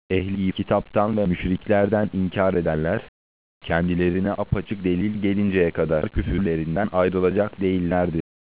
ehli kitaptan ve müşriklerden inkar edenler, kendilerine apaçık delil gelinceye kadar küfürlerinden ayrılacak değillerdir.